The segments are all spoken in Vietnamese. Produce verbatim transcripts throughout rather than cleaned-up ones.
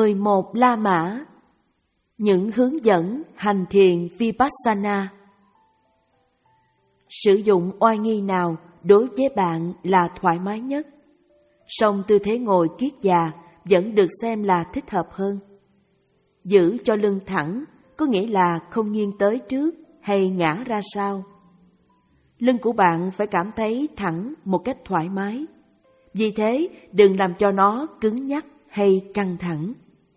mười một La Mã. Những hướng dẫn hành thiền Vipassana. Sử dụng oai nghi nào đối với bạn là thoải mái nhất, song tư thế ngồi kiết già vẫn được xem là thích hợp hơn. Giữ cho lưng thẳng có nghĩa là không nghiêng tới trước hay ngã ra sau. Lưng của bạn phải cảm thấy thẳng một cách thoải mái. Vì thế, đừng làm cho nó cứng nhắc hay căng thẳng.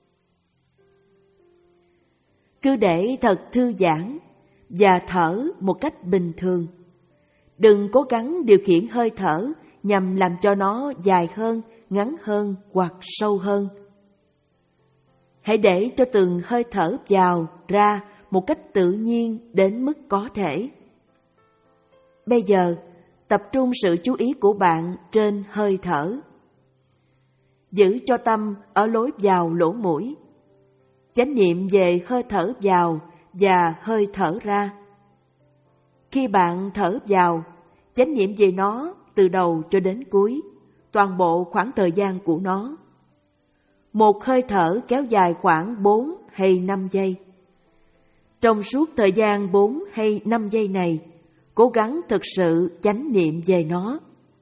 Cứ để thật thư giãn và thở một cách bình thường. Đừng cố gắng điều khiển hơi thở nhằm làm cho nó dài hơn, ngắn hơn hoặc sâu hơn. Hãy để cho từng hơi thở vào, ra một cách tự nhiên đến mức có thể. Bây giờ, tập trung sự chú ý của bạn trên hơi thở. Giữ cho tâm ở lối vào lỗ mũi. Chánh niệm về hơi thở vào và hơi thở ra. Khi bạn thở vào, chánh niệm về nó từ đầu cho đến cuối, toàn bộ khoảng thời gian của nó. Một hơi thở kéo dài khoảng bốn hay năm giây. Trong suốt thời gian bốn hay năm giây này, cố gắng thực sự chánh niệm về nó.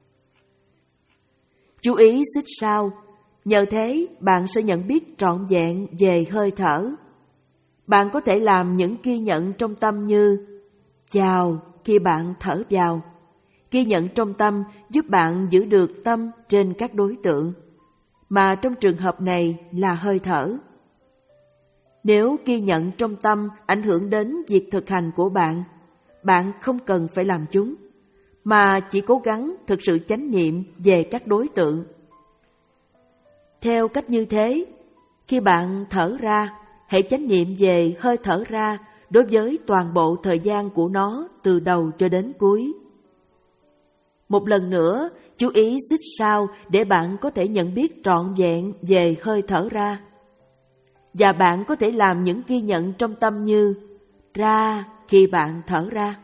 Chú ý xích sao, nhờ thế bạn sẽ nhận biết trọn vẹn về hơi thở. Bạn có thể làm những ghi nhận trong tâm như chào khi bạn thở vào. Ghi nhận trong tâm giúp bạn giữ được tâm trên các đối tượng, mà trong trường hợp này là hơi thở. Nếu ghi nhận trong tâm ảnh hưởng đến việc thực hành của bạn, bạn không cần phải làm chúng, mà chỉ cố gắng thực sự chánh niệm về các đối tượng. Theo cách như thế, khi bạn thở ra, hãy chánh niệm về hơi thở ra đối với toàn bộ thời gian của nó từ đầu cho đến cuối. Một lần nữa, chú ý xích sao để bạn có thể nhận biết trọn vẹn về hơi thở ra. Và bạn có thể làm những ghi nhận trong tâm như ra khi bạn thở ra.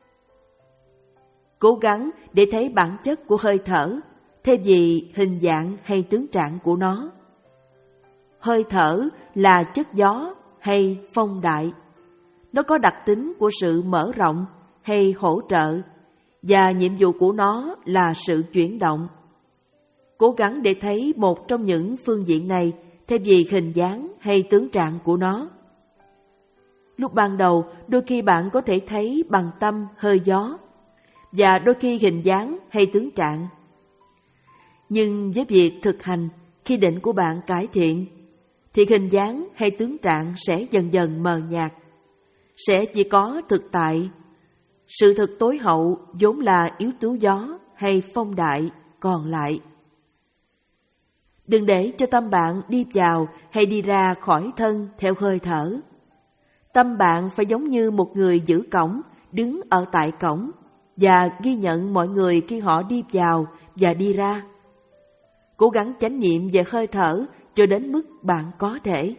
Cố gắng để thấy bản chất của hơi thở, thay vì hình dạng hay tướng trạng của nó. Hơi thở là chất gió hay phong đại. Nó có đặc tính của sự mở rộng hay hỗ trợ, và nhiệm vụ của nó là sự chuyển động. Cố gắng để thấy một trong những phương diện này thay vì hình dáng hay tướng trạng của nó. Lúc ban đầu, đôi khi bạn có thể thấy bằng tâm hơi gió, và đôi khi hình dáng hay tướng trạng. Nhưng với việc thực hành, khi định của bạn cải thiện, thì hình dáng hay tướng trạng sẽ dần dần mờ nhạt. Sẽ chỉ có thực tại, sự thực tối hậu vốn là yếu tố gió hay phong đại còn lại. Đừng để cho tâm bạn đi vào hay đi ra khỏi thân theo hơi thở. Tâm bạn phải giống như một người giữ cổng, đứng ở tại cổng, và ghi nhận mọi người khi họ đi vào và đi ra. Cố gắng chánh niệm về hơi thở cho đến mức bạn có thể.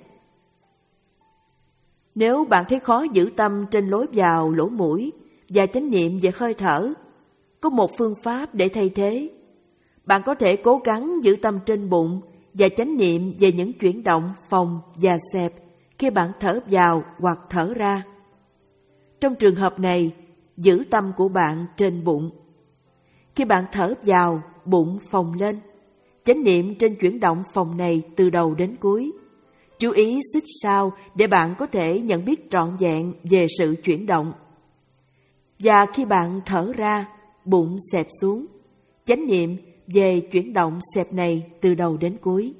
Nếu bạn thấy khó giữ tâm trên lối vào lỗ mũi và chánh niệm về hơi thở, có một phương pháp để thay thế. Bạn có thể cố gắng giữ tâm trên bụng và chánh niệm về những chuyển động phồng và xẹp khi bạn thở vào hoặc thở ra. Trong trường hợp này, giữ tâm của bạn trên bụng. Khi bạn thở vào, bụng phồng lên. Chánh niệm trên chuyển động phồng này từ đầu đến cuối. Chú ý xích sao để bạn có thể nhận biết trọn vẹn về sự chuyển động. Và khi bạn thở ra, bụng xẹp xuống. Chánh niệm về chuyển động xẹp này từ đầu đến cuối.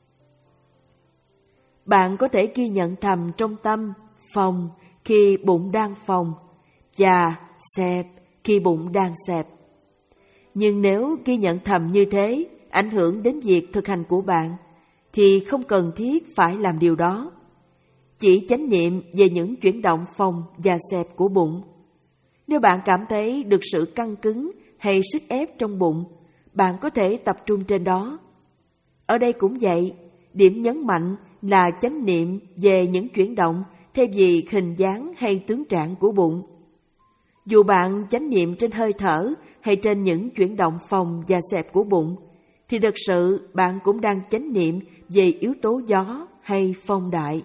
Bạn có thể ghi nhận thầm trong tâm phồng khi bụng đang phồng và xẹp khi bụng đang xẹp. Nhưng nếu ghi nhận thầm như thế ảnh hưởng đến việc thực hành của bạn, thì không cần thiết phải làm điều đó. Chỉ chánh niệm về những chuyển động phồng và xẹp của bụng. Nếu bạn cảm thấy được sự căng cứng hay sức ép trong bụng, bạn có thể tập trung trên đó. Ở đây cũng vậy, điểm nhấn mạnh là chánh niệm về những chuyển động thay vì hình dáng hay tướng trạng của bụng. Dù bạn chánh niệm trên hơi thở hay trên những chuyển động phồng và xẹp của bụng, thì thực sự bạn cũng đang chánh niệm về yếu tố gió hay phong đại.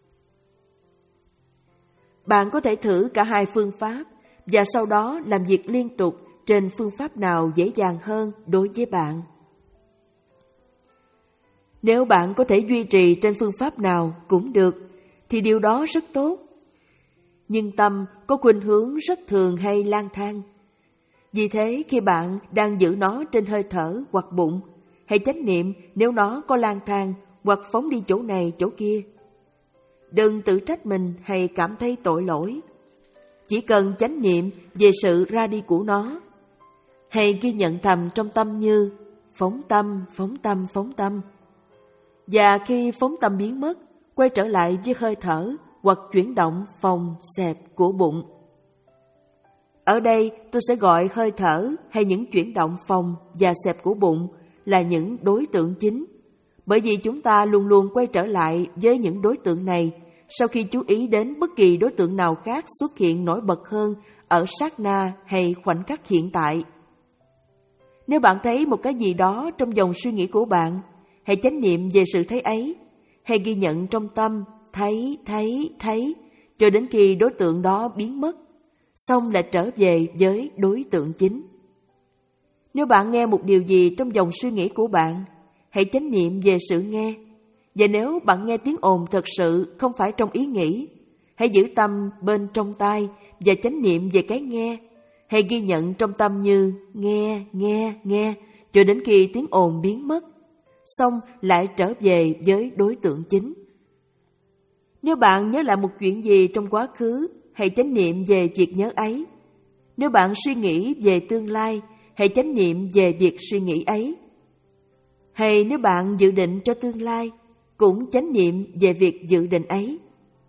Bạn có thể thử cả hai phương pháp và sau đó làm việc liên tục trên phương pháp nào dễ dàng hơn đối với bạn. Nếu bạn có thể duy trì trên phương pháp nào cũng được, thì điều đó rất tốt. Nhưng tâm có khuynh hướng rất thường hay lang thang. Vì thế khi bạn đang giữ nó trên hơi thở hoặc bụng, hãy chánh niệm nếu nó có lang thang hoặc phóng đi chỗ này chỗ kia. Đừng tự trách mình hay cảm thấy tội lỗi. Chỉ cần chánh niệm về sự ra đi của nó. Hay ghi nhận thầm trong tâm như phóng tâm, phóng tâm, phóng tâm. Và khi phóng tâm biến mất, quay trở lại với hơi thở hoặc chuyển động phồng xẹp của bụng. Ở đây tôi sẽ gọi hơi thở hay những chuyển động phồng và xẹp của bụng là những đối tượng chính, bởi vì chúng ta luôn luôn quay trở lại với những đối tượng này sau khi chú ý đến bất kỳ đối tượng nào khác xuất hiện nổi bật hơn ở sát na hay khoảnh khắc hiện tại. Nếu bạn thấy một cái gì đó trong dòng suy nghĩ của bạn, hãy chánh niệm về sự thấy ấy, hay ghi nhận trong tâm thấy, thấy, thấy, cho đến khi đối tượng đó biến mất, xong lại trở về với đối tượng chính. Nếu bạn nghe một điều gì trong dòng suy nghĩ của bạn, hãy chánh niệm về sự nghe. Và nếu bạn nghe tiếng ồn thật sự không phải trong ý nghĩ, hãy giữ tâm bên trong tai và chánh niệm về cái nghe. Hãy ghi nhận trong tâm như nghe, nghe, nghe, cho đến khi tiếng ồn biến mất, xong lại trở về với đối tượng chính. Nếu bạn nhớ lại một chuyện gì trong quá khứ, hãy chánh niệm về việc nhớ ấy. Nếu bạn suy nghĩ về tương lai, hãy chánh niệm về việc suy nghĩ ấy. Hay nếu bạn dự định cho tương lai, cũng chánh niệm về việc dự định ấy.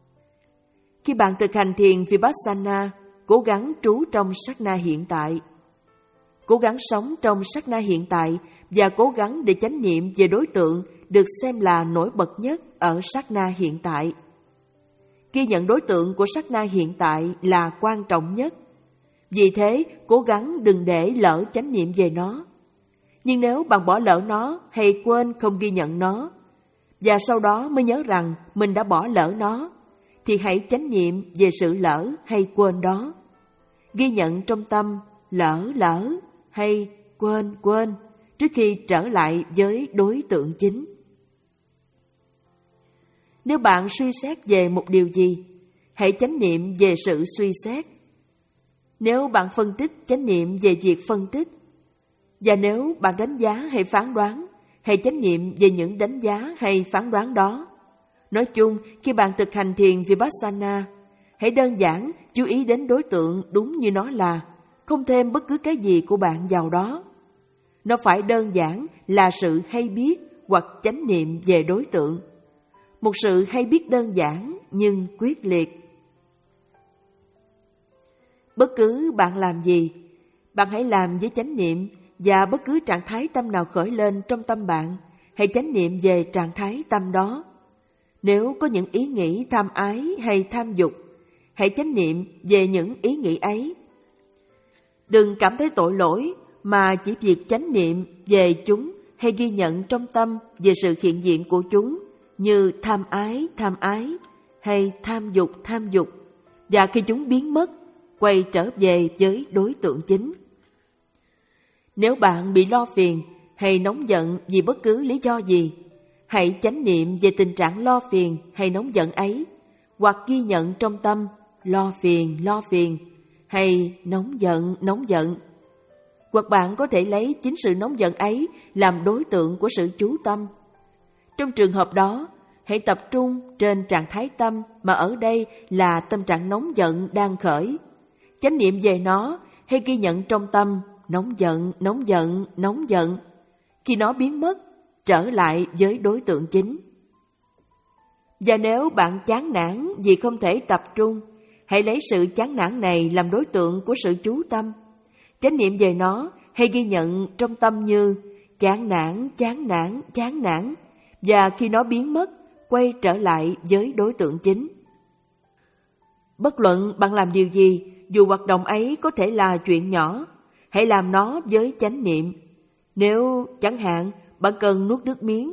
Khi bạn thực hành thiền Vipassana, cố gắng trú trong sát na hiện tại. Cố gắng sống trong sát na hiện tại và cố gắng để chánh niệm về đối tượng được xem là nổi bật nhất ở sát na hiện tại. Ghi nhận đối tượng của sát na hiện tại là quan trọng nhất. Vì thế, cố gắng đừng để lỡ chánh niệm về nó. Nhưng nếu bạn bỏ lỡ nó hay quên không ghi nhận nó, và sau đó mới nhớ rằng mình đã bỏ lỡ nó, thì hãy chánh niệm về sự lỡ hay quên đó. Ghi nhận trong tâm lỡ lỡ hay quên quên trước khi trở lại với đối tượng chính. Nếu bạn suy xét về một điều gì, hãy chánh niệm về sự suy xét. Nếu bạn phân tích, chánh niệm về việc phân tích. Và nếu bạn đánh giá hay phán đoán, hãy chánh niệm về những đánh giá hay phán đoán đó. Nói chung, khi bạn thực hành thiền Vipassana, hãy đơn giản chú ý đến đối tượng đúng như nó là, không thêm bất cứ cái gì của bạn vào đó. Nó phải đơn giản là sự hay biết hoặc chánh niệm về đối tượng. Một sự hay biết đơn giản nhưng quyết liệt. Bất cứ bạn làm gì, bạn hãy làm với chánh niệm, và bất cứ trạng thái tâm nào khởi lên trong tâm bạn, hãy chánh niệm về trạng thái tâm đó. Nếu có những ý nghĩ tham ái hay tham dục, hãy chánh niệm về những ý nghĩ ấy. Đừng cảm thấy tội lỗi, mà chỉ việc chánh niệm về chúng hay ghi nhận trong tâm về sự hiện diện của chúng như tham ái, tham ái hay tham dục, tham dục, và khi chúng biến mất, quay trở về với đối tượng chính. Nếu bạn bị lo phiền hay nóng giận vì bất cứ lý do gì, hãy chánh niệm về tình trạng lo phiền hay nóng giận ấy, hoặc ghi nhận trong tâm lo phiền, lo phiền hay nóng giận, nóng giận. Hoặc bạn có thể lấy chính sự nóng giận ấy làm đối tượng của sự chú tâm. Trong trường hợp đó, hãy tập trung trên trạng thái tâm mà ở đây là tâm trạng nóng giận đang khởi. Chánh niệm về nó hay ghi nhận trong tâm nóng giận, nóng giận, nóng giận. Khi nó biến mất, trở lại với đối tượng chính. Và nếu bạn chán nản vì không thể tập trung, hãy lấy sự chán nản này làm đối tượng của sự chú tâm. Chánh niệm về nó hay ghi nhận trong tâm như chán nản, chán nản, chán nản. Và khi nó biến mất, quay trở lại với đối tượng chính. Bất luận bạn làm điều gì, dù hoạt động ấy có thể là chuyện nhỏ, hãy làm nó với chánh niệm. Nếu chẳng hạn bạn cần nuốt nước miếng,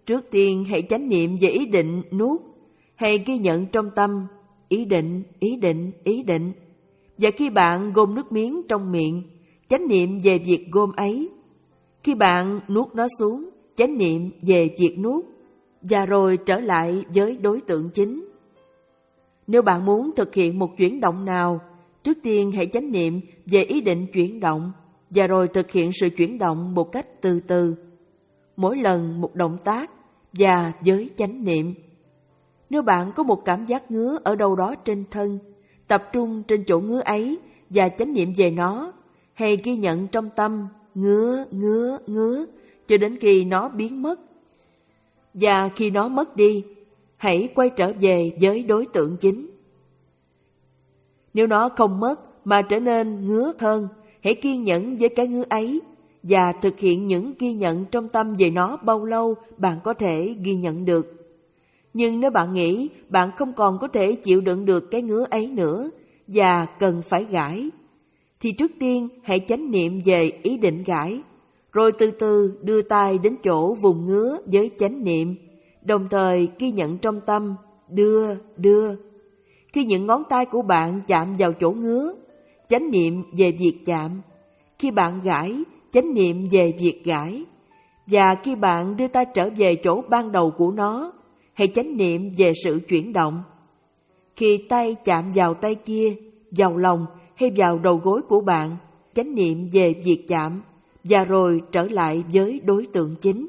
trước tiên hãy chánh niệm về ý định nuốt, hay ghi nhận trong tâm ý định, ý định, ý định. Và khi bạn gom nước miếng trong miệng, chánh niệm về việc gom ấy. Khi bạn nuốt nó xuống, chánh niệm về việc nuốt, và rồi trở lại với đối tượng chính. Nếu bạn muốn thực hiện một chuyển động nào, trước tiên hãy chánh niệm về ý định chuyển động, và rồi thực hiện sự chuyển động một cách từ từ, mỗi lần một động tác và với chánh niệm. Nếu bạn có một cảm giác ngứa ở đâu đó trên thân, tập trung trên chỗ ngứa ấy và chánh niệm về nó, hay ghi nhận trong tâm ngứa, ngứa, ngứa, cho đến khi nó biến mất. Và khi nó mất đi, hãy quay trở về với đối tượng chính. Nếu nó không mất mà trở nên ngứa hơn, hãy kiên nhẫn với cái ngứa ấy và thực hiện những ghi nhận trong tâm về nó bao lâu bạn có thể ghi nhận được. Nhưng nếu bạn nghĩ bạn không còn có thể chịu đựng được cái ngứa ấy nữa và cần phải gãi, thì trước tiên hãy chánh niệm về ý định gãi, rồi từ từ đưa tay đến chỗ vùng ngứa với chánh niệm, đồng thời ghi nhận trong tâm đưa, đưa. Khi những ngón tay của bạn chạm vào chỗ ngứa, chánh niệm về việc chạm. Khi bạn gãi, chánh niệm về việc gãi. Và khi bạn đưa tay trở về chỗ ban đầu của nó, hãy chánh niệm về sự chuyển động. Khi tay chạm vào tay kia, vào lòng hay vào đầu gối của bạn, chánh niệm về việc chạm, và rồi trở lại với đối tượng chính.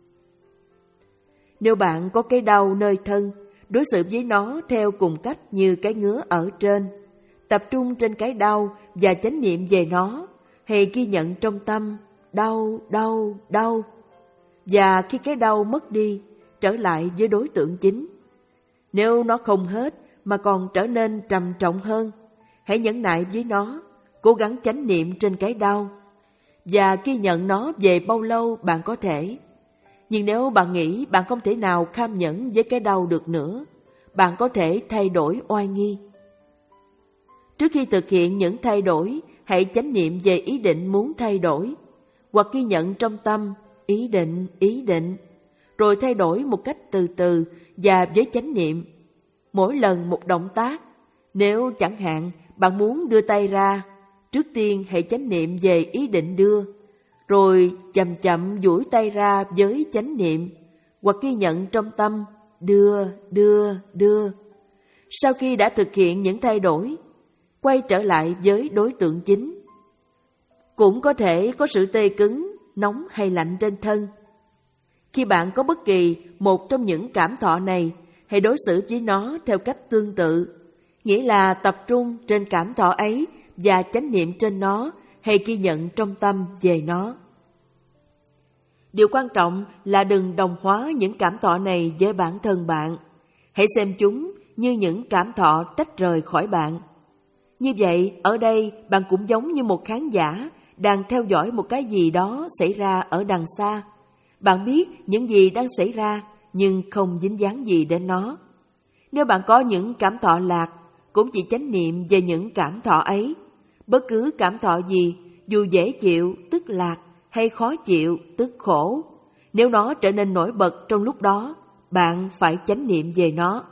Nếu bạn có cái đau nơi thân, đối xử với nó theo cùng cách như cái ngứa ở trên. Tập trung trên cái đau và chánh niệm về nó, hay ghi nhận trong tâm đau, đau, đau. Và khi cái đau mất đi, trở lại với đối tượng chính. Nếu nó không hết mà còn trở nên trầm trọng hơn, hãy nhẫn nại với nó, cố gắng chánh niệm trên cái đau và ghi nhận nó về bao lâu bạn có thể. Nhưng nếu bạn nghĩ bạn không thể nào kham nhẫn với cái đau được nữa, bạn có thể thay đổi oai nghi. Trước khi thực hiện những thay đổi, hãy chánh niệm về ý định muốn thay đổi, hoặc ghi nhận trong tâm ý định, ý định, rồi thay đổi một cách từ từ và với chánh niệm, mỗi lần một động tác. Nếu chẳng hạn bạn muốn đưa tay ra, trước tiên hãy chánh niệm về ý định đưa, rồi chậm chậm duỗi tay ra với chánh niệm, hoặc ghi nhận trong tâm đưa, đưa, đưa. Sau khi đã thực hiện những thay đổi, quay trở lại với đối tượng chính. Cũng có thể có sự tê cứng, nóng hay lạnh trên thân. Khi bạn có bất kỳ một trong những cảm thọ này, hãy đối xử với nó theo cách tương tự, nghĩa là tập trung trên cảm thọ ấy và chánh niệm trên nó, hay ghi nhận trong tâm về nó. Điều quan trọng là đừng đồng hóa những cảm thọ này với bản thân bạn. Hãy xem chúng như những cảm thọ tách rời khỏi bạn. Như vậy, ở đây bạn cũng giống như một khán giả đang theo dõi một cái gì đó xảy ra ở đằng xa. Bạn biết những gì đang xảy ra, nhưng không dính dáng gì đến nó. Nếu bạn có những cảm thọ lạc, cũng chỉ chánh niệm về những cảm thọ ấy. Bất cứ cảm thọ gì, dù dễ chịu, tức lạc, hay khó chịu, tức khổ, nếu nó trở nên nổi bật trong lúc đó, bạn phải chánh niệm về nó.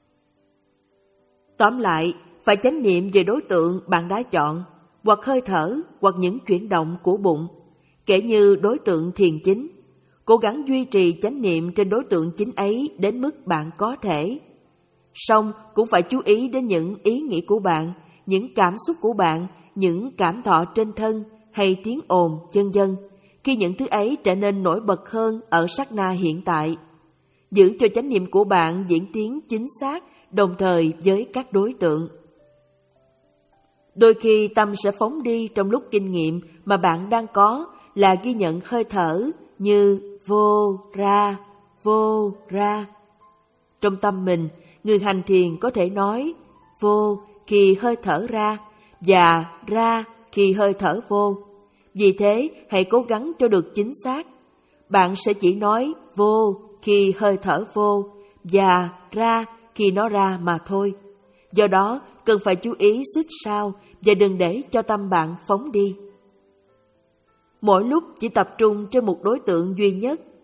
Tóm lại, phải chánh niệm về đối tượng bạn đã chọn, hoặc hơi thở, hoặc những chuyển động của bụng, kể như đối tượng thiền chính. Cố gắng duy trì chánh niệm trên đối tượng chính ấy đến mức bạn có thể. Song cũng phải chú ý đến những ý nghĩ của bạn, những cảm xúc của bạn, những cảm thọ trên thân hay tiếng ồn, vân vân, khi những thứ ấy trở nên nổi bật hơn ở sát na hiện tại. Giữ cho chánh niệm của bạn diễn tiến chính xác đồng thời với các đối tượng. Đôi khi tâm sẽ phóng đi trong lúc kinh nghiệm mà bạn đang có là ghi nhận hơi thở như vô, ra, vô, ra. Trong tâm mình, người hành thiền có thể nói vô khi hơi thở ra và ra khi hơi thở vô. Vì thế, hãy cố gắng cho được chính xác. Bạn sẽ chỉ nói vô khi hơi thở vô và ra khi nó ra mà thôi. Do đó, cần phải chú ý xích sao và đừng để cho tâm bạn phóng đi. Mỗi lúc chỉ tập trung trên một đối tượng duy nhất.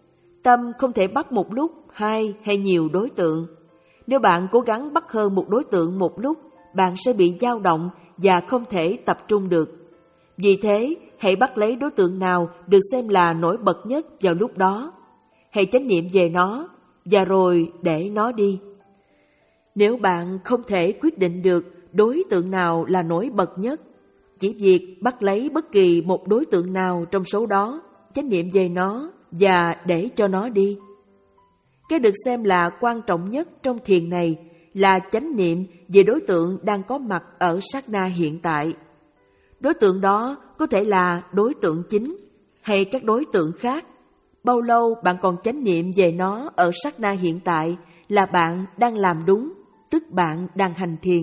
Tâm không thể bắt một lúc hai hay nhiều đối tượng. Nếu bạn cố gắng bắt hơn một đối tượng một lúc, bạn sẽ bị dao động và không thể tập trung được. Vì thế, hãy bắt lấy đối tượng nào được xem là nổi bật nhất vào lúc đó. Hãy chánh niệm về nó, và rồi để nó đi. Nếu bạn không thể quyết định được đối tượng nào là nổi bật nhất, chỉ việc bắt lấy bất kỳ một đối tượng nào trong số đó, chánh niệm về nó và để cho nó đi. Cái được xem là quan trọng nhất trong thiền này là chánh niệm về đối tượng đang có mặt ở sát na hiện tại. Đối tượng đó có thể là đối tượng chính hay các đối tượng khác. Bao lâu bạn còn chánh niệm về nó ở sát na hiện tại là bạn đang làm đúng, tức bạn đang hành thiền.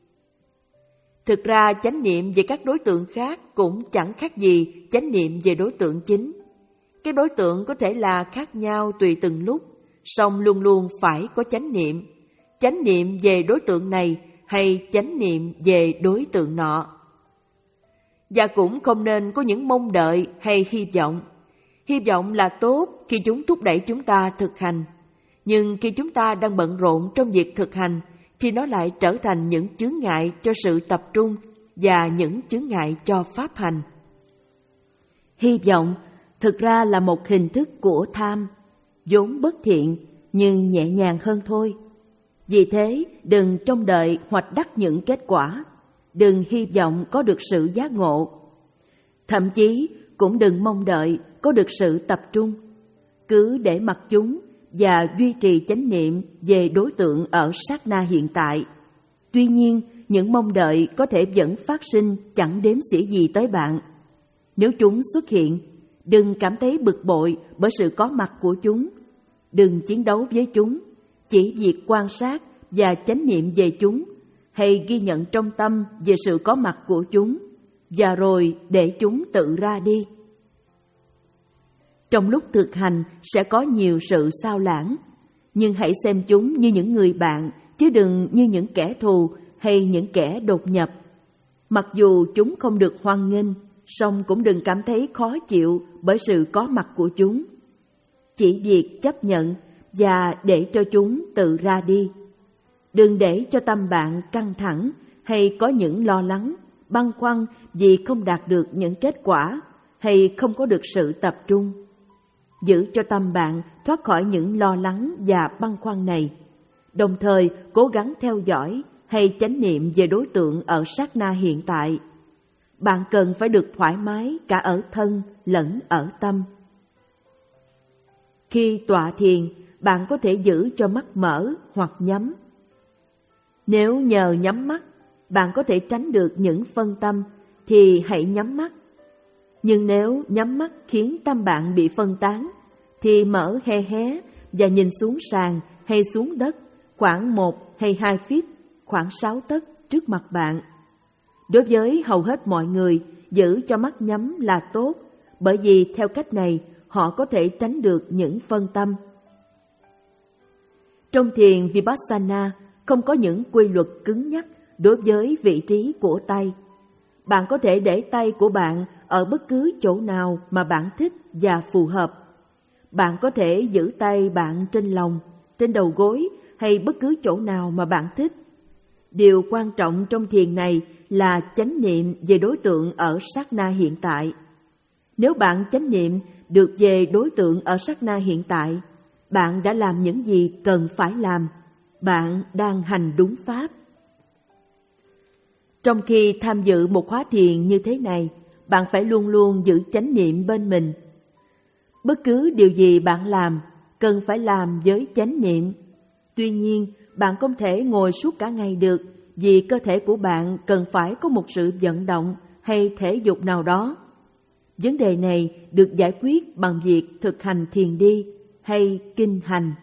Thực ra chánh niệm về các đối tượng khác cũng chẳng khác gì chánh niệm về đối tượng chính. Các đối tượng có thể là khác nhau tùy từng lúc, song luôn luôn phải có chánh niệm. Chánh niệm về đối tượng này hay chánh niệm về đối tượng nọ. Và cũng không nên có những mong đợi hay hy vọng. Hy vọng là tốt khi chúng thúc đẩy chúng ta thực hành. Nhưng khi chúng ta đang bận rộn trong việc thực hành, thì nó lại trở thành những chướng ngại cho sự tập trung và những chướng ngại cho pháp hành. Hy vọng thực ra là một hình thức của tham, vốn bất thiện nhưng nhẹ nhàng hơn thôi. Vì thế, đừng trông đợi hoạch đắc những kết quả, đừng hy vọng có được sự giác ngộ. Thậm chí cũng đừng mong đợi có được sự tập trung. Cứ để mặc chúng và duy trì chánh niệm về đối tượng ở sát na hiện tại. Tuy nhiên, những mong đợi có thể vẫn phát sinh chẳng đếm xỉa gì tới bạn. Nếu chúng xuất hiện, đừng cảm thấy bực bội bởi sự có mặt của chúng. Đừng chiến đấu với chúng, chỉ việc quan sát và chánh niệm về chúng, hay ghi nhận trong tâm về sự có mặt của chúng, và rồi để chúng tự ra đi. Trong lúc thực hành sẽ có nhiều sự xao lãng, nhưng hãy xem chúng như những người bạn, chứ đừng như những kẻ thù hay những kẻ đột nhập. Mặc dù chúng không được hoan nghênh, song cũng đừng cảm thấy khó chịu bởi sự có mặt của chúng. Chỉ việc chấp nhận và để cho chúng tự ra đi. Đừng để cho tâm bạn căng thẳng hay có những lo lắng, băn khoăn vì không đạt được những kết quả hay không có được sự tập trung. Giữ cho tâm bạn thoát khỏi những lo lắng và băn khoăn này, đồng thời cố gắng theo dõi hay chánh niệm về đối tượng ở sát na hiện tại. Bạn cần phải được thoải mái cả ở thân lẫn ở tâm. Khi tọa thiền, bạn có thể giữ cho mắt mở hoặc nhắm. Nếu nhờ nhắm mắt, bạn có thể tránh được những phân tâm, thì hãy nhắm mắt. Nhưng nếu nhắm mắt khiến tâm bạn bị phân tán, thì mở hé hé và nhìn xuống sàn hay xuống đất khoảng một hay hai feet, khoảng sáu tấc trước mặt bạn. Đối với hầu hết mọi người, giữ cho mắt nhắm là tốt, bởi vì theo cách này họ có thể tránh được những phân tâm. Trong thiền Vipassana không có những quy luật cứng nhắc đối với vị trí của tay. Bạn có thể để tay của bạn ở bất cứ chỗ nào mà bạn thích và phù hợp. Bạn có thể giữ tay bạn trên lòng, trên đầu gối hay bất cứ chỗ nào mà bạn thích. Điều quan trọng trong thiền này là chánh niệm về đối tượng ở sát na hiện tại. Nếu bạn chánh niệm được về đối tượng ở sát na hiện tại, bạn đã làm những gì cần phải làm. Bạn đang hành đúng pháp. Trong khi tham dự một khóa thiền như thế này, bạn phải luôn luôn giữ chánh niệm bên mình. Bất cứ điều gì bạn làm, cần phải làm với chánh niệm. Tuy nhiên, bạn không thể ngồi suốt cả ngày được, vì cơ thể của bạn cần phải có một sự vận động hay thể dục nào đó. Vấn đề này được giải quyết bằng việc thực hành thiền đi hay kinh hành.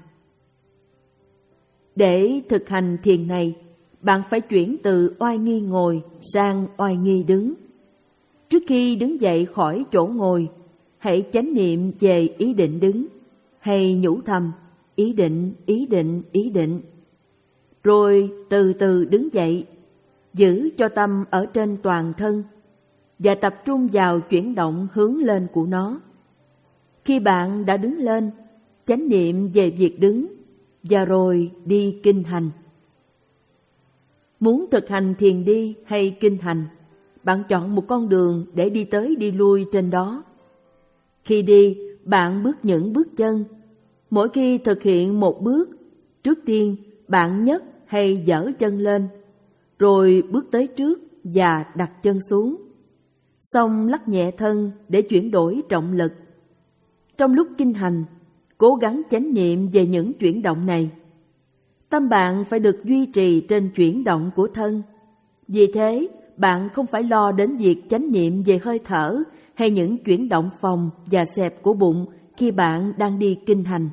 Để thực hành thiền này, bạn phải chuyển từ oai nghi ngồi sang oai nghi đứng. Trước khi đứng dậy khỏi chỗ ngồi, hãy chánh niệm về ý định đứng, hay nhủ thầm ý định, ý định, ý định. Rồi từ từ đứng dậy, giữ cho tâm ở trên toàn thân và tập trung vào chuyển động hướng lên của nó. Khi bạn đã đứng lên, chánh niệm về việc đứng, và rồi đi kinh hành. Muốn thực hành thiền đi hay kinh hành, bạn chọn một con đường để đi tới đi lui trên đó. Khi đi, bạn bước những bước chân. Mỗi khi thực hiện một bước, trước tiên bạn nhấc hay giở chân lên, rồi bước tới trước và đặt chân xuống. Xong lắc nhẹ thân để chuyển đổi trọng lực. Trong lúc kinh hành, cố gắng chánh niệm về những chuyển động này. Tâm bạn phải được duy trì trên chuyển động của thân. Vì thế, bạn không phải lo đến việc chánh niệm về hơi thở hay những chuyển động phồng và xẹp của bụng khi bạn đang đi kinh hành.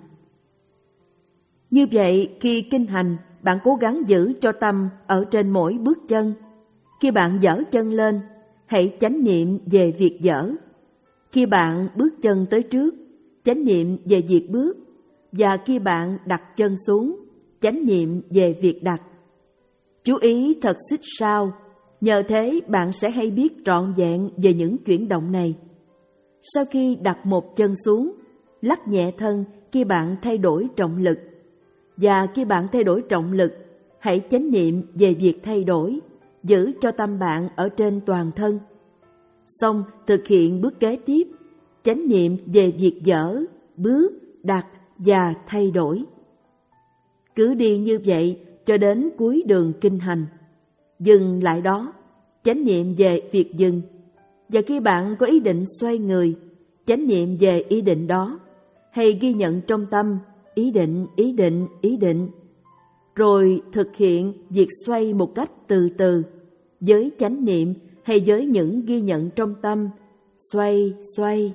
Như vậy, khi kinh hành, bạn cố gắng giữ cho tâm ở trên mỗi bước chân. Khi bạn giở chân lên, hãy chánh niệm về việc giở. Khi bạn bước chân tới trước, chánh niệm về việc bước. Và khi bạn đặt chân xuống, chánh niệm về việc đặt. Chú ý thật xích sao, nhờ thế bạn sẽ hay biết trọn vẹn về những chuyển động này. Sau khi đặt một chân xuống, lắc nhẹ thân khi bạn thay đổi trọng lực. Và khi bạn thay đổi trọng lực, hãy chánh niệm về việc thay đổi, giữ cho tâm bạn ở trên toàn thân. Xong thực hiện bước kế tiếp, chánh niệm về việc dở, bước, đặt và thay đổi. Cứ đi như vậy cho đến cuối đường kinh hành. Dừng lại đó, chánh niệm về việc dừng. Và khi bạn có ý định xoay người, chánh niệm về ý định đó, hay ghi nhận trong tâm ý định, ý định, ý định. Rồi thực hiện việc xoay một cách từ từ, với chánh niệm hay với những ghi nhận trong tâm, xoay, xoay.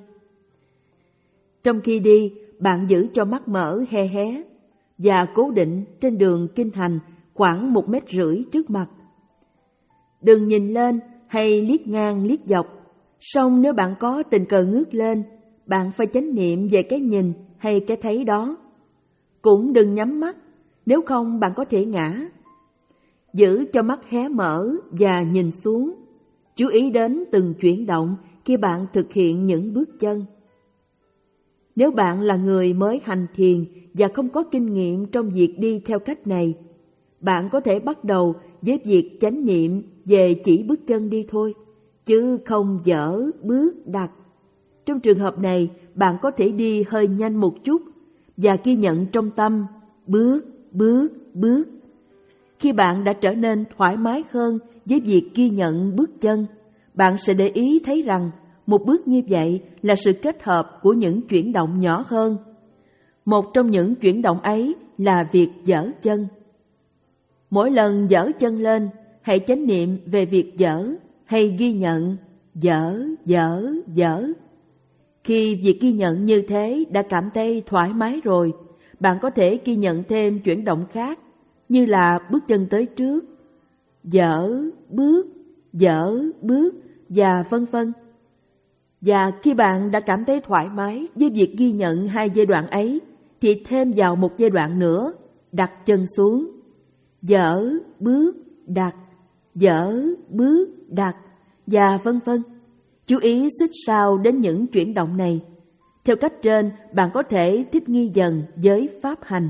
Trong khi đi, bạn giữ cho mắt mở hé hé và cố định trên đường kinh hành khoảng một mét rưỡi trước mặt. Đừng nhìn lên hay liếc ngang liếc dọc. Song nếu bạn có tình cờ ngước lên, bạn phải chánh niệm về cái nhìn hay cái thấy đó. Cũng đừng nhắm mắt, nếu không bạn có thể ngã. Giữ cho mắt hé mở và nhìn xuống. Chú ý đến từng chuyển động khi bạn thực hiện những bước chân. Nếu bạn là người mới hành thiền và không có kinh nghiệm trong việc đi theo cách này, bạn có thể bắt đầu với việc chánh niệm về chỉ bước chân đi thôi, chứ không dở, bước, đặt. Trong trường hợp này, bạn có thể đi hơi nhanh một chút và ghi nhận trong tâm, bước, bước, bước. Khi bạn đã trở nên thoải mái hơn với việc ghi nhận bước chân, bạn sẽ để ý thấy rằng một bước như vậy là sự kết hợp của những chuyển động nhỏ hơn. Một trong những chuyển động ấy là việc giở chân. Mỗi lần giở chân lên, hãy chánh niệm về việc giở hay ghi nhận giở, giở, giở. Khi việc ghi nhận như thế đã cảm thấy thoải mái rồi, bạn có thể ghi nhận thêm chuyển động khác, như là bước chân tới trước, giở, bước, giở, bước và vân vân. Và khi bạn đã cảm thấy thoải mái với việc ghi nhận hai giai đoạn ấy, thì thêm vào một giai đoạn nữa, đặt chân xuống, giở, bước, đặt, giở, bước, đặt và vân vân. Chú ý xích sao đến những chuyển động này. Theo cách trên, bạn có thể thích nghi dần với pháp hành.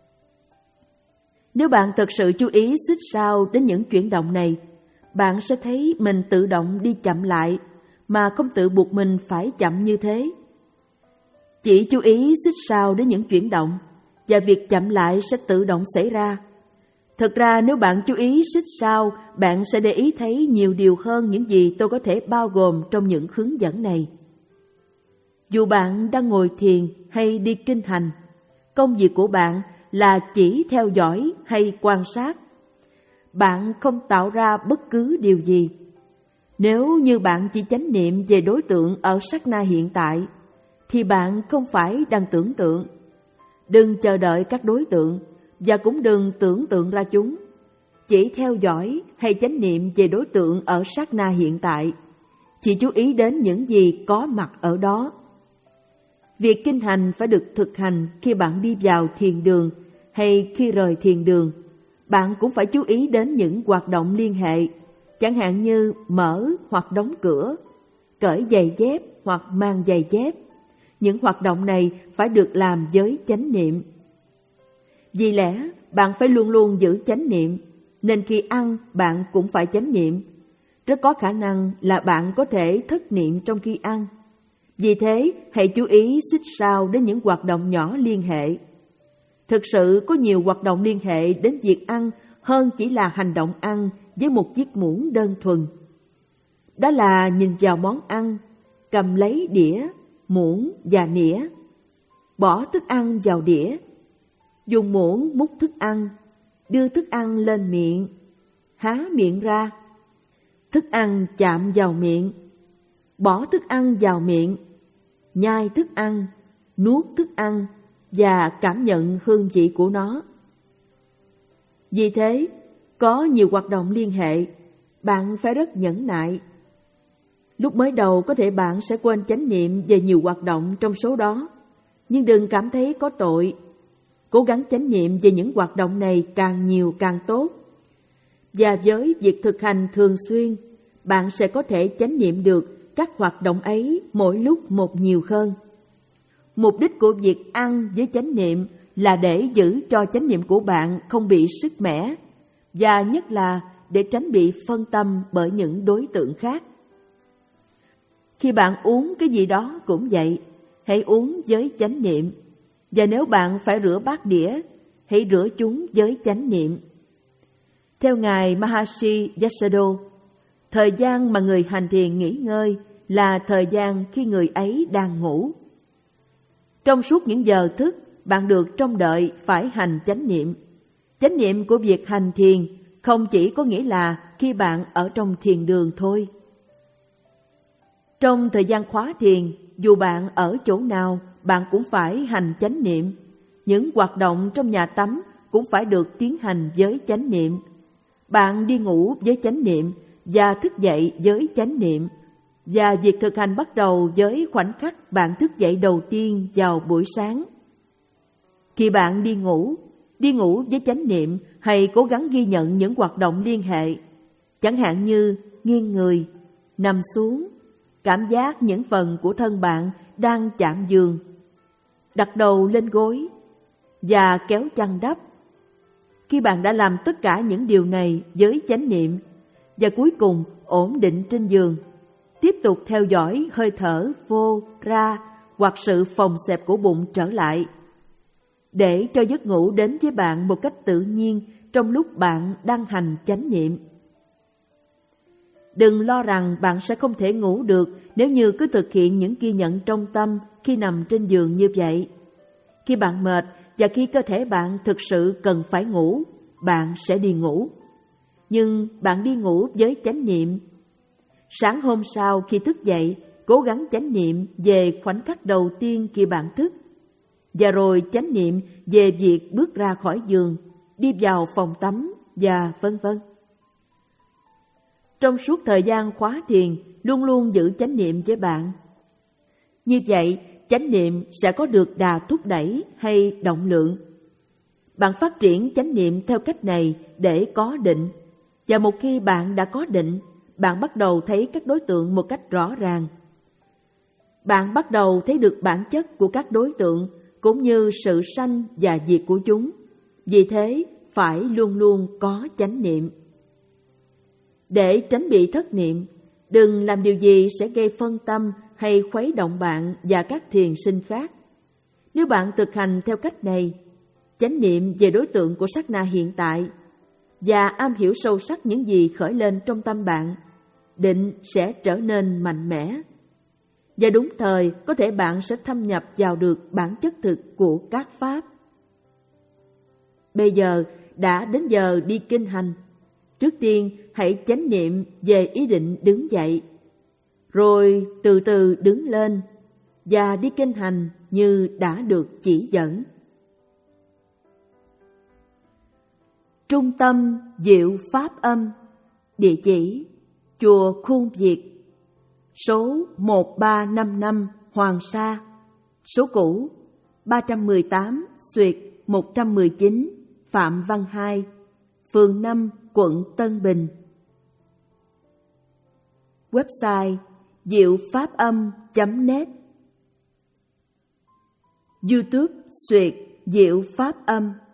Nếu bạn thật sự chú ý xích sao đến những chuyển động này, bạn sẽ thấy mình tự động đi chậm lại, mà không tự buộc mình phải chậm như thế. Chỉ chú ý xích sao đến những chuyển động, và việc chậm lại sẽ tự động xảy ra. Thật ra nếu bạn chú ý xích sao, bạn sẽ để ý thấy nhiều điều hơn những gì tôi có thể bao gồm trong những hướng dẫn này. Dù bạn đang ngồi thiền hay đi kinh hành, công việc của bạn là chỉ theo dõi hay quan sát. Bạn không tạo ra bất cứ điều gì. Nếu như bạn chỉ chánh niệm về đối tượng ở sát na hiện tại, thì bạn không phải đang tưởng tượng. Đừng chờ đợi các đối tượng, và cũng đừng tưởng tượng ra chúng. Chỉ theo dõi hay chánh niệm về đối tượng ở sát na hiện tại. Chỉ chú ý đến những gì có mặt ở đó. Việc kinh hành phải được thực hành khi bạn đi vào thiền đường hay khi rời thiền đường. Bạn cũng phải chú ý đến những hoạt động liên hệ, chẳng hạn như mở hoặc đóng cửa, cởi giày dép hoặc mang giày dép, Những hoạt động này phải được làm với chánh niệm. Vì lẽ bạn phải luôn luôn giữ chánh niệm, nên khi ăn bạn cũng phải chánh niệm. Rất có khả năng là bạn có thể thất niệm trong khi ăn. Vì thế, hãy chú ý xích sao đến những hoạt động nhỏ liên hệ. Thực sự có nhiều hoạt động liên hệ đến việc ăn hơn chỉ là hành động ăn với một chiếc muỗng đơn thuần. Đó là nhìn vào món ăn, cầm lấy đĩa, muỗng và nĩa, bỏ thức ăn vào đĩa, dùng muỗng múc thức ăn, đưa thức ăn lên miệng, há miệng ra, thức ăn chạm vào miệng, bỏ thức ăn vào miệng, nhai thức ăn, nuốt thức ăn và cảm nhận hương vị của nó. Vì thế, có nhiều hoạt động liên hệ, bạn phải rất nhẫn nại. Lúc mới đầu có thể bạn sẽ quên chánh niệm về nhiều hoạt động trong số đó, nhưng đừng cảm thấy có tội. Cố gắng chánh niệm về những hoạt động này càng nhiều càng tốt. Và với việc thực hành thường xuyên, bạn sẽ có thể chánh niệm được các hoạt động ấy mỗi lúc một nhiều hơn. Mục đích của việc ăn với chánh niệm là để giữ cho chánh niệm của bạn không bị sức mẻ, và nhất là để tránh bị phân tâm bởi những đối tượng khác. Khi bạn uống cái gì đó cũng vậy, hãy uống với chánh niệm. Và nếu bạn phải rửa bát đĩa, hãy rửa chúng với chánh niệm. Theo Ngài Maharishi Yasado, thời gian mà người hành thiền nghỉ ngơi là thời gian khi người ấy đang ngủ. Trong suốt những giờ thức, bạn được trông đợi phải hành chánh niệm. Chánh niệm của việc hành thiền không chỉ có nghĩa là khi bạn ở trong thiền đường thôi. Trong thời gian khóa thiền, dù bạn ở chỗ nào, bạn cũng phải hành chánh niệm. Những hoạt động trong nhà tắm cũng phải được tiến hành với chánh niệm. Bạn đi ngủ với chánh niệm và thức dậy với chánh niệm. Và việc thực hành bắt đầu với khoảnh khắc bạn thức dậy đầu tiên vào buổi sáng. Khi bạn đi ngủ, đi ngủ với chánh niệm hay cố gắng ghi nhận những hoạt động liên hệ, chẳng hạn như nghiêng người, nằm xuống, cảm giác những phần của thân bạn đang chạm giường, đặt đầu lên gối và kéo chăn đắp. Khi bạn đã làm tất cả những điều này với chánh niệm và cuối cùng ổn định trên giường, tiếp tục theo dõi hơi thở vô, ra hoặc sự phồng xẹp của bụng trở lại, để cho giấc ngủ đến với bạn một cách tự nhiên trong lúc bạn đang hành chánh niệm. Đừng lo rằng bạn sẽ không thể ngủ được nếu như cứ thực hiện những ghi nhận trong tâm khi nằm trên giường như vậy. Khi bạn mệt và khi cơ thể bạn thực sự cần phải ngủ, bạn sẽ đi ngủ. Nhưng bạn đi ngủ với chánh niệm. Sáng hôm sau khi thức dậy, cố gắng chánh niệm về khoảnh khắc đầu tiên khi bạn thức, và rồi chánh niệm về việc bước ra khỏi giường, đi vào phòng tắm và vân vân. Trong suốt thời gian khóa thiền, luôn luôn giữ chánh niệm với bạn. Như vậy, chánh niệm sẽ có được đà thúc đẩy hay động lượng. Bạn phát triển chánh niệm theo cách này để có định, và một khi bạn đã có định, bạn bắt đầu thấy các đối tượng một cách rõ ràng. Bạn bắt đầu thấy được bản chất của các đối tượng cũng như sự sanh và diệt của chúng. Vì thế, phải luôn luôn có chánh niệm. Để tránh bị thất niệm, đừng làm điều gì sẽ gây phân tâm hay khuấy động bạn và các thiền sinh khác. Nếu bạn thực hành theo cách này, chánh niệm về đối tượng của sát na hiện tại và am hiểu sâu sắc những gì khởi lên trong tâm bạn, định sẽ trở nên mạnh mẽ. Và đúng thời, có thể bạn sẽ thâm nhập vào được bản chất thực của các pháp. Bây giờ đã đến giờ đi kinh hành. Trước tiên, hãy chánh niệm về ý định đứng dậy, rồi từ từ đứng lên và đi kinh hành như đã được chỉ dẫn. Trung tâm Diệu Pháp Âm, địa chỉ Chùa Khuôn Việt, số một ba năm năm Hoàng Sa, số cũ ba trăm mười tám xuyệt một trăm mười chín Phạm Văn Hai, phường năm, quận Tân Bình. Website diệu pháp âm chấm net. YouTube Xuyệt Diệu Pháp Âm.